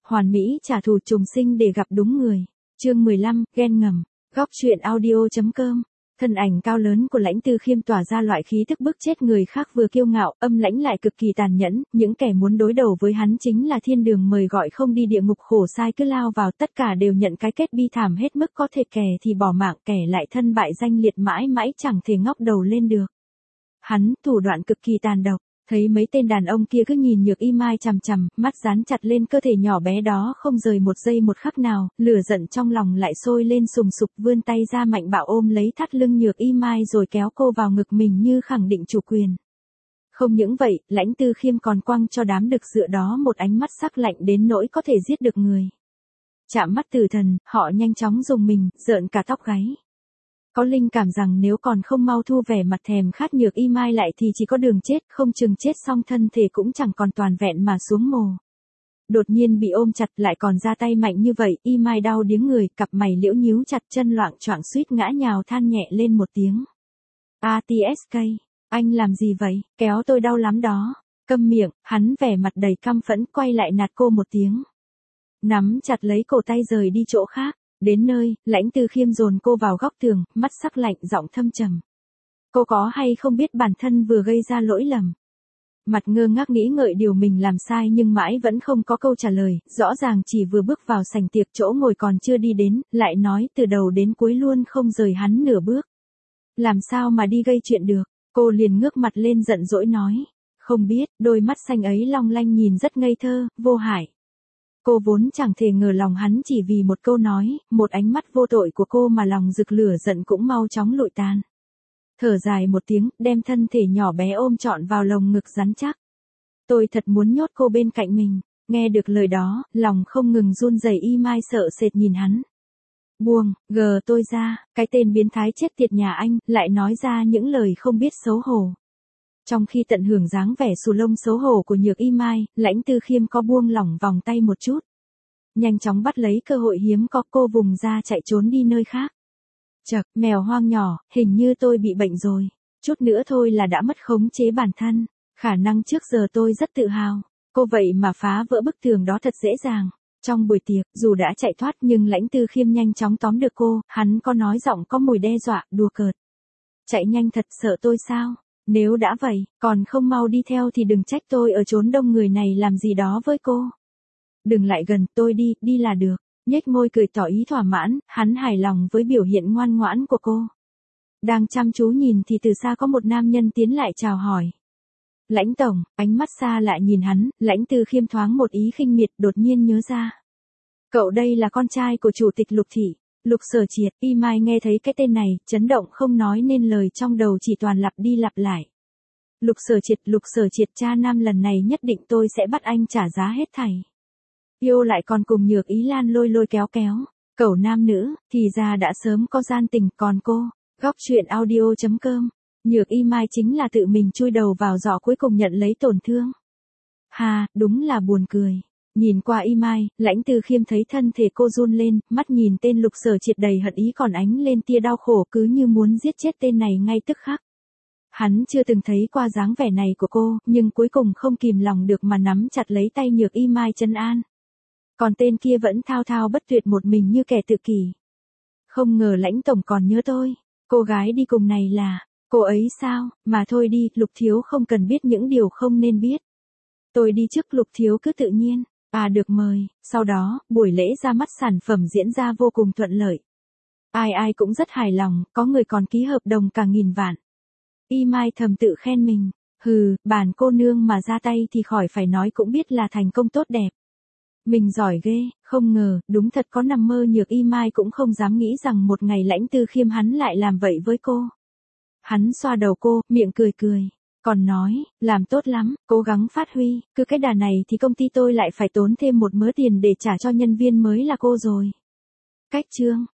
hoàn mỹ trả thù trùng sinh để gặp đúng người. Chương 15, ghen ngầm. Góc truyện audio.com. Thân ảnh cao lớn của Lãnh Tư Khiêm tỏa ra loại khí tức bức chết người khác, vừa kiêu ngạo, âm lãnh lại cực kỳ tàn nhẫn, những kẻ muốn đối đầu với hắn chính là thiên đường mời gọi không đi địa ngục khổ sai cứ lao vào, tất cả đều nhận cái kết bi thảm hết mức có thể, kẻ thì bỏ mạng, kẻ lại thân bại danh liệt mãi mãi chẳng thể ngóc đầu lên được. Hắn thủ đoạn cực kỳ tàn độc. Thấy mấy tên đàn ông kia cứ nhìn Nhược Y Mai chằm chằm, mắt dán chặt lên cơ thể nhỏ bé đó không rời một giây một khắc nào, lửa giận trong lòng lại sôi lên sùng sục, vươn tay ra mạnh bạo ôm lấy thắt lưng Nhược Y Mai rồi kéo cô vào ngực mình như khẳng định chủ quyền. Không những vậy, Lãnh Tư Khiêm còn quăng cho đám đực dựa đó một ánh mắt sắc lạnh đến nỗi có thể giết được người. Chạm mắt tử thần, họ nhanh chóng rùng mình, rợn cả tóc gáy. Có linh cảm rằng nếu còn không mau thu vẻ mặt thèm khát Nhược Y Mai lại thì chỉ có đường chết, không chừng chết xong thân thể cũng chẳng còn toàn vẹn mà xuống mồ. Đột nhiên bị ôm chặt lại còn ra tay mạnh như vậy, Y Mai đau điếng người, cặp mày liễu nhíu chặt, chân loạng choạng suýt ngã nhào, than nhẹ lên một tiếng. ATSK, anh làm gì vậy, kéo tôi đau lắm đó. Câm miệng, hắn vẻ mặt đầy căm phẫn quay lại nạt cô một tiếng. Nắm chặt lấy cổ tay rời đi chỗ khác. Đến nơi, Lãnh Tư Khiêm dồn cô vào góc tường, mắt sắc lạnh, giọng thâm trầm. Cô có hay không biết bản thân vừa gây ra lỗi lầm? Mặt ngơ ngác nghĩ ngợi điều mình làm sai nhưng mãi vẫn không có câu trả lời, rõ ràng chỉ vừa bước vào sảnh tiệc chỗ ngồi còn chưa đi đến, lại nói từ đầu đến cuối luôn không rời hắn nửa bước. Làm sao mà đi gây chuyện được? Cô liền ngước mặt lên giận dỗi nói. Không biết, đôi mắt xanh ấy long lanh nhìn rất ngây thơ, vô hại. Cô vốn chẳng thể ngờ lòng hắn chỉ vì một câu nói, một ánh mắt vô tội của cô mà lòng rực lửa giận cũng mau chóng lụi tan. Thở dài một tiếng, đem thân thể nhỏ bé ôm trọn vào lồng ngực rắn chắc. Tôi thật muốn nhốt cô bên cạnh mình. Nghe được lời đó, lòng không ngừng run rẩy, Y Mai sợ sệt nhìn hắn. Buông, gờ tôi ra, cái tên biến thái chết tiệt nhà anh, lại nói ra những lời không biết xấu hổ. Trong khi tận hưởng dáng vẻ xù lông xấu hổ của Nhược Y Mai, Lãnh Tư Khiêm có buông lỏng vòng tay một chút. Nhanh chóng bắt lấy cơ hội hiếm có, cô vùng ra chạy trốn đi nơi khác. Chậc, mèo hoang nhỏ, hình như tôi bị bệnh rồi. Chút nữa thôi là đã mất khống chế bản thân. Khả năng trước giờ tôi rất tự hào. Cô vậy mà phá vỡ bức tường đó thật dễ dàng. Trong buổi tiệc, dù đã chạy thoát nhưng Lãnh Tư Khiêm nhanh chóng tóm được cô, hắn có nói giọng có mùi đe dọa, đùa cợt. Chạy nhanh thật sợ tôi sao? Nếu đã vậy, còn không mau đi theo thì đừng trách tôi ở chốn đông người này làm gì đó với cô. Đừng lại gần, tôi đi là được. Nhếch môi cười tỏ ý thỏa mãn, hắn hài lòng với biểu hiện ngoan ngoãn của cô. Đang chăm chú nhìn thì từ xa có một nam nhân tiến lại chào hỏi. Lãnh tổng, ánh mắt xa lại nhìn hắn, Lãnh Tư Khiêm thoáng một ý khinh miệt, đột nhiên nhớ ra. Cậu đây là con trai của chủ tịch Lục thị. Lục Sở Triệt. Y Mai nghe thấy cái tên này, chấn động không nói nên lời, trong đầu chỉ toàn lặp đi lặp lại. Lục Sở Triệt cha nam, lần này nhất định tôi sẽ bắt anh trả giá hết thảy. Yêu lại còn cùng Nhược Ý Lan lôi kéo. Cẩu nam nữ, thì ra đã sớm có gian tình, còn cô. Góc truyện audio.com. Nhược Y Mai chính là tự mình chui đầu vào giỏ cuối cùng nhận lấy tổn thương. Hà, đúng là buồn cười. Nhìn qua Y Mai, Lãnh Tư Khiêm thấy thân thể cô run lên, mắt nhìn tên Lục Sở Triệt đầy hận ý còn ánh lên tia đau khổ, cứ như muốn giết chết tên này ngay tức khắc. Hắn chưa từng thấy qua dáng vẻ này của cô, nhưng cuối cùng không kìm lòng được mà nắm chặt lấy tay Nhược Y Mai trấn an. Còn tên kia vẫn thao thao bất tuyệt một mình như kẻ tự kỷ. Không ngờ Lãnh tổng còn nhớ tôi. Cô gái đi cùng này là cô ấy sao? Mà thôi đi, Lục thiếu không cần biết những điều không nên biết. Tôi đi trước, Lục thiếu cứ tự nhiên. Được mời. Sau đó, buổi lễ ra mắt sản phẩm diễn ra vô cùng thuận lợi. Ai cũng rất hài lòng, có người còn ký hợp đồng cả 1000 vạn. Y Mai thầm tự khen mình. Bản cô nương mà ra tay thì khỏi phải nói cũng biết là thành công tốt đẹp. Mình giỏi ghê, không ngờ, đúng thật có nằm mơ. Nhược Y Mai cũng không dám nghĩ rằng một ngày Lãnh Tư Khiêm hắn lại làm vậy với cô. Hắn xoa đầu cô, miệng cười. Còn nói, làm tốt lắm, cố gắng phát huy, cứ cái đà này thì công ty tôi lại phải tốn thêm một mớ tiền để trả cho nhân viên mới là cô rồi. Cách chương.